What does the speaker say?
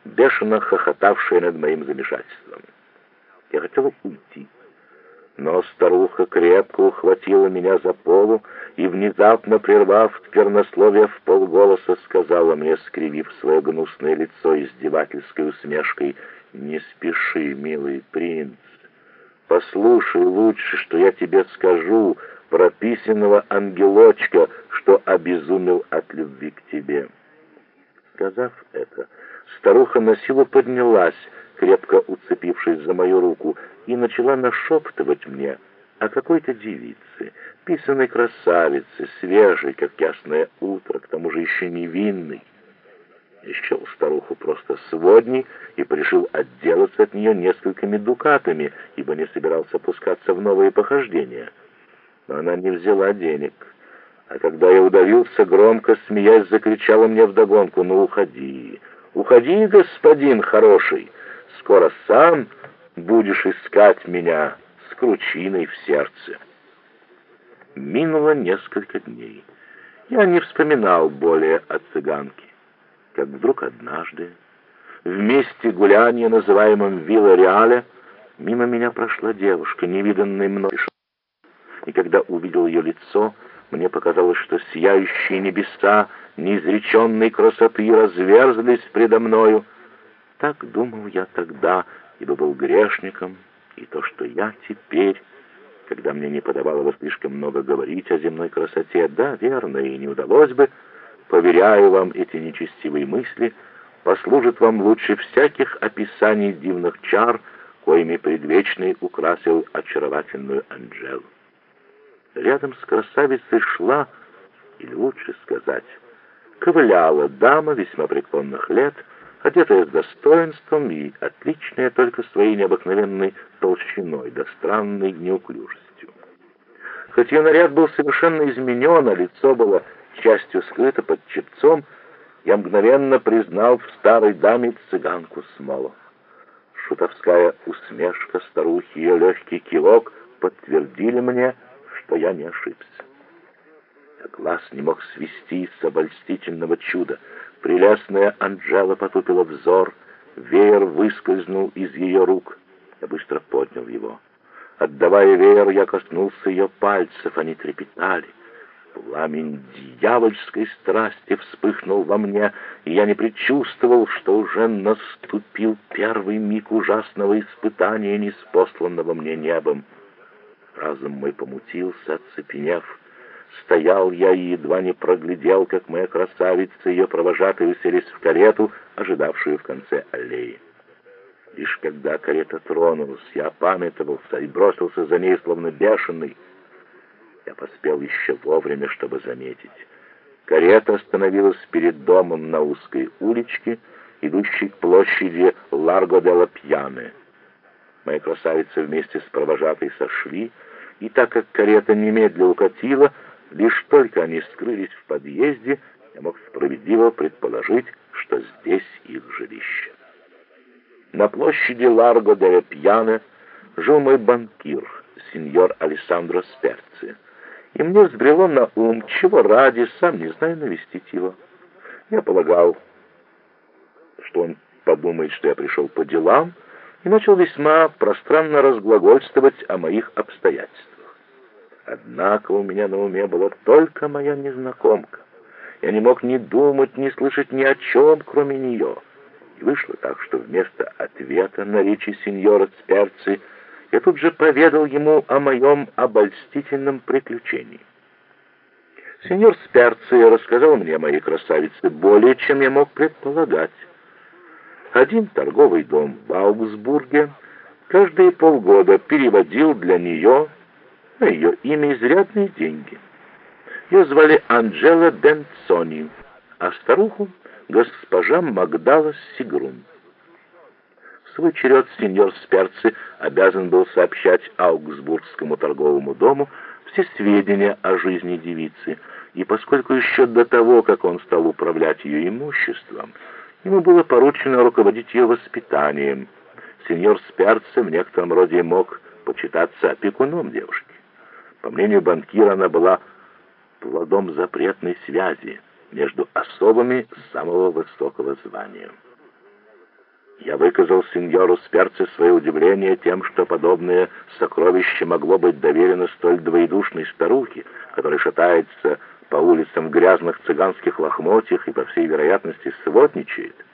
бешено хохотавшая над моим замешательством. Я хотел уйти, но старуха крепко ухватила меня за полу и, внезапно прервав сквернословие, вполголоса сказала мне, скривив свое гнусное лицо издевательской усмешкой: «Не спеши, милый принц. Послушай лучше, что я тебе скажу про писаного ангелочка, что обезумел от любви к тебе». Сказав это, старуха насилу поднялась, крепко уцепившись за мою руку, и начала нашептывать мне о какой-то девице, писаной красавице, свежей, как ясное утро, к тому же еще невинной. Я счел старуху просто сводней и решил отделаться от нее несколькими дукатами, ибо не собирался пускаться в новые похождения. Но она не взяла денег, а когда я удавился, громко смеясь, закричала мне вдогонку: «Ну, уходи, уходи, господин хороший, скоро сам будешь искать меня с кручиной в сердце». Минуло несколько дней. Я не вспоминал более о цыганке. Как вдруг однажды, в месте гуляния, называемом Вилла-Реале, мимо меня прошла девушка, невиданной мной. И когда увидел ее лицо, мне показалось, что сияющие небеса неизреченной красоты разверзлись предо мною. Так думал я тогда, ибо был грешником, и то, что я теперь, когда мне не подавало слишком много говорить о земной красоте, да, верно, и не удалось бы, поверяю вам, эти нечестивые мысли послужат вам лучше всяких описаний дивных чар, коими предвечный украсил очаровательную Анжелу. Рядом с красавицей шла, или лучше сказать, ковыляла дама весьма преклонных лет, одетая с достоинством и отличная только своей необыкновенной толщиной да странной неуклюжестью. Хоть ее наряд был совершенно изменен, а лицо было частью скрыто под чепцом, я мгновенно признал в старой даме цыганку Смолу. Шутовская усмешка старухи и ее легкий кивок подтвердили мне, что я не ошибся. А глаз не мог свести с обольстительного чуда. Прелестная Анжела потупила взор, веер выскользнул из ее рук. Я быстро поднял его. Отдавая веер, я коснулся ее пальцев, они трепетали. Пламень дьявольской страсти вспыхнул во мне, и я не предчувствовал, что уже наступил первый миг ужасного испытания, ниспосланного мне небом. Разум мой помутился, оцепенев. Стоял я и едва не проглядел, как моя красавица и ее провожатые уселись в карету, ожидавшую в конце аллеи. Лишь когда карета тронулась, я опамятовался и бросился за ней, словно бешеный. Я поспел еще вовремя, чтобы заметить. Карета остановилась перед домом на узкой уличке, идущей к площади Ларго-де-ла-Пьяне. Моя красавица вместе с провожатой сошли, и так как карета немедля укатила, лишь только они скрылись в подъезде, я мог справедливо предположить, что здесь их жилище. На площади Ларго-де-ла-Пьяне жил мой банкир, сеньор Алессандро Сперци, и мне взбрело на ум, чего ради, сам не знаю, навестить его. Я полагал, что он подумает, что я пришел по делам, и начал весьма пространно разглагольствовать о моих обстоятельствах. Однако у меня на уме была только моя незнакомка. Я не мог ни думать, ни слышать ни о чем, кроме нее. И вышло так, что вместо ответа на речи сеньора Сперци я тут же поведал ему о моем обольстительном приключении. Сеньор Сперци рассказал мне о моей красавице более, чем я мог предполагать. Один торговый дом в Аугсбурге каждые полгода переводил для нее на ее имя изрядные деньги. Ее звали Анджела Бенцони, а старуху — госпожа Магдала Сигрун. В свой черед сеньор Сперци обязан был сообщать Аугсбургскому торговому дому все сведения о жизни девицы, и поскольку еще до того, как он стал управлять ее имуществом, ему было поручено руководить ее воспитанием, сеньор Сперци в некотором роде мог почитаться опекуном девушки. По мнению банкира, она была плодом запретной связи между особами самого высокого звания. Я выказал сеньору Сперце свое удивление тем, что подобное сокровище могло быть доверено столь двоедушной старухе, которая шатается по улицам в грязных цыганских лохмотьях и, по всей вероятности, сводничает.